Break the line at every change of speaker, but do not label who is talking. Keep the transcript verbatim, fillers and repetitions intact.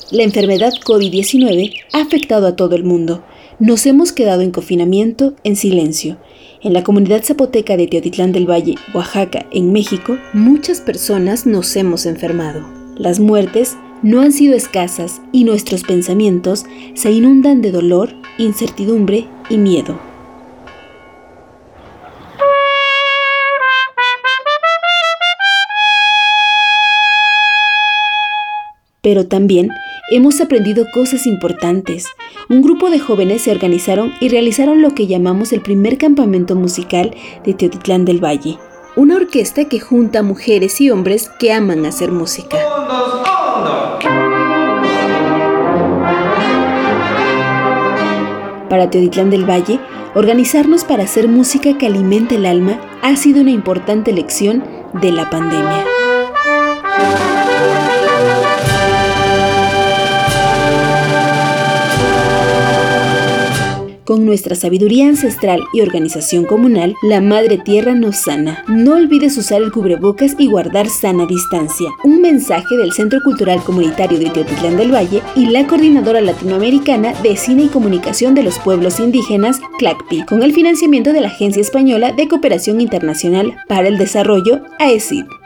La enfermedad COVID diecinueve ha afectado a todo el mundo. Nos hemos quedado en confinamiento, en silencio. En la comunidad zapoteca de Teotitlán del Valle, Oaxaca, en México, muchas personas nos hemos enfermado. Las muertes no han sido escasas y nuestros pensamientos se inundan de dolor, incertidumbre y miedo. Pero también hemos aprendido cosas importantes. Un grupo de jóvenes se organizaron y realizaron lo que llamamos el primer campamento musical de Teotitlán del Valle. Una orquesta que junta a mujeres y hombres que aman hacer música. Para Teotitlán del Valle, organizarnos para hacer música que alimente el alma ha sido una importante lección de la pandemia. Con nuestra sabiduría ancestral y organización comunal, la Madre Tierra nos sana. No olvides usar el cubrebocas y guardar sana distancia. Un mensaje del Centro Cultural Comunitario de Teotitlán del Valle y la Coordinadora Latinoamericana de Cine y Comunicación de los Pueblos Indígenas, CLACPI, con el financiamiento de la Agencia Española de Cooperación Internacional para el Desarrollo, A E C I D.